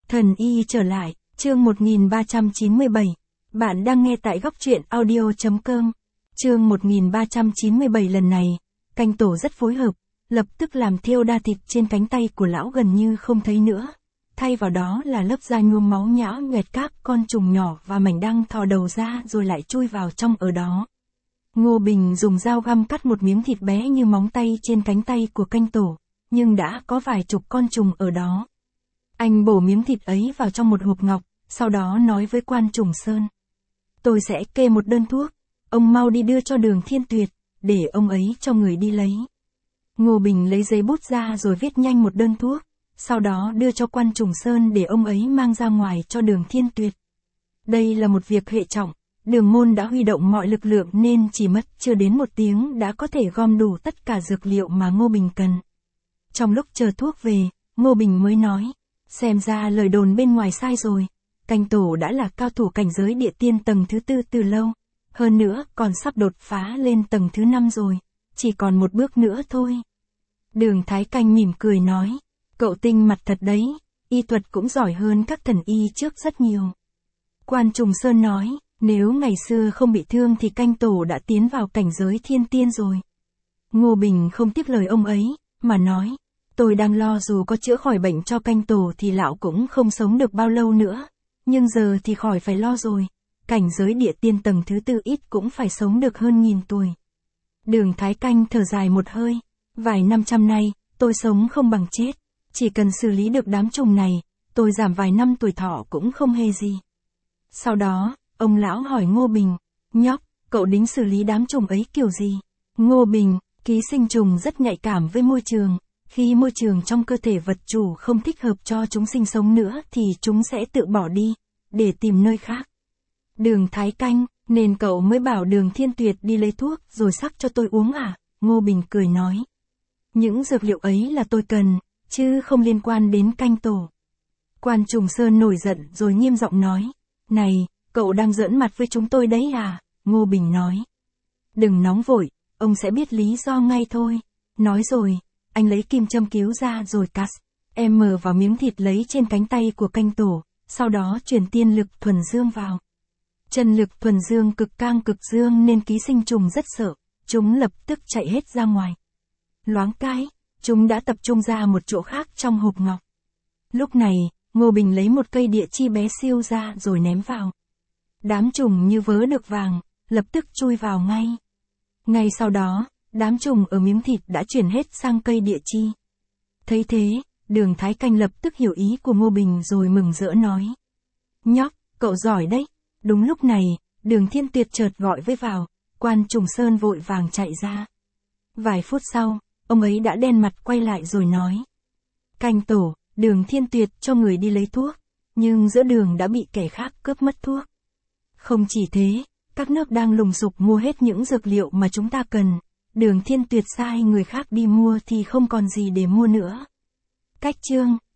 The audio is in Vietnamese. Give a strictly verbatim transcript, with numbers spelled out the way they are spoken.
Thần y trở lại, chương một nghìn ba trăm chín mươi bảy. Bạn đang nghe tại góc truyện audio chấm com. Chương một nghìn ba trăm chín mươi bảy lần này, canh tổ rất phối hợp, lập tức làm thêu đa thịt trên cánh tay của lão gần như không thấy nữa. Thay vào đó là lớp da nhuốm máu nhão nhoẹt các con trùng nhỏ và mảnh đăng thò đầu ra rồi lại chui vào trong ở đó. Ngô Bình dùng dao găm cắt một miếng thịt bé như móng tay trên cánh tay của canh tổ, nhưng đã có vài chục con trùng ở đó. Anh bổ miếng thịt ấy vào trong một hộp ngọc, sau đó nói với Quan Trùng Sơn. Tôi sẽ kê một đơn thuốc, ông mau đi đưa cho Đường Thiên Tuyệt, để ông ấy cho người đi lấy. Ngô Bình lấy giấy bút ra rồi viết nhanh một đơn thuốc, sau đó đưa cho Quan Trùng Sơn để ông ấy mang ra ngoài cho Đường Thiên Tuyệt. Đây là một việc hệ trọng, Đường môn đã huy động mọi lực lượng nên chỉ mất chưa đến một tiếng đã có thể gom đủ tất cả dược liệu mà Ngô Bình cần. Trong lúc chờ thuốc về, Ngô Bình mới nói, xem ra lời đồn bên ngoài sai rồi, canh tổ đã là cao thủ cảnh giới địa tiên tầng thứ tư từ lâu, hơn nữa còn sắp đột phá lên tầng thứ năm rồi, chỉ còn một bước nữa thôi. Đường Thái Canh mỉm cười nói, cậu tinh mặt thật đấy, y thuật cũng giỏi hơn các thần y trước rất nhiều. Quan Trùng Sơn nói, nếu ngày xưa không bị thương thì canh tổ đã tiến vào cảnh giới thiên tiên rồi. Ngô Bình không tiếp lời ông ấy, mà nói, tôi đang lo dù có chữa khỏi bệnh cho canh tổ thì lão cũng không sống được bao lâu nữa, nhưng giờ thì khỏi phải lo rồi, cảnh giới địa tiên tầng thứ tư ít cũng phải sống được hơn nghìn tuổi. Đường Thái Canh thở dài một hơi, vài năm trăm nay, tôi sống không bằng chết, chỉ cần xử lý được đám trùng này, tôi giảm vài năm tuổi thọ cũng không hề gì. Sau đó, ông lão hỏi Ngô Bình, nhóc, cậu đính xử lý đám trùng ấy kiểu gì? Ngô Bình, ký sinh trùng rất nhạy cảm với môi trường, khi môi trường trong cơ thể vật chủ không thích hợp cho chúng sinh sống nữa thì chúng sẽ tự bỏ đi, để tìm nơi khác. Đường Thái Canh, nên cậu mới bảo Đường Thiên Tuyệt đi lấy thuốc rồi sắc cho tôi uống à? Ngô Bình cười nói. Những dược liệu ấy là tôi cần, chứ không liên quan đến canh tổ. Quan Trùng Sơn nổi giận rồi nghiêm giọng nói, này, cậu đang giỡn mặt với chúng tôi đấy à? Ngô Bình nói. Đừng nóng vội, ông sẽ biết lý do ngay thôi. Nói rồi, anh lấy kim châm cứu ra rồi cắt, em mờ vào miếng thịt lấy trên cánh tay của canh tổ, sau đó truyền tiên lực thuần dương vào. Chân lực thuần dương cực cang cực dương nên ký sinh trùng rất sợ, chúng lập tức chạy hết ra ngoài. Loáng cái, chúng đã tập trung ra một chỗ khác trong hộp ngọc. Lúc này, Ngô Bình lấy một cây địa chi bé siêu ra rồi ném vào. Đám trùng như vớ được vàng, lập tức chui vào ngay. Ngay sau đó, đám trùng ở miếng thịt đã chuyển hết sang cây địa chi. Thấy thế, Đường Thái Canh lập tức hiểu ý của Ngô Bình rồi mừng rỡ nói. Nhóc, cậu giỏi đấy. Đúng lúc này, Đường Thiên Tuyệt chợt gọi với vào, Quan Trùng Sơn vội vàng chạy ra. Vài phút sau, ông ấy đã đen mặt quay lại rồi nói. Canh tổ, Đường Thiên Tuyệt cho người đi lấy thuốc, nhưng giữa đường đã bị kẻ khác cướp mất thuốc. Không chỉ thế, các nước đang lùng sục mua hết những dược liệu mà chúng ta cần. Đường Thiên Tuyệt sai người khác đi mua thì không còn gì để mua nữa. Cách chương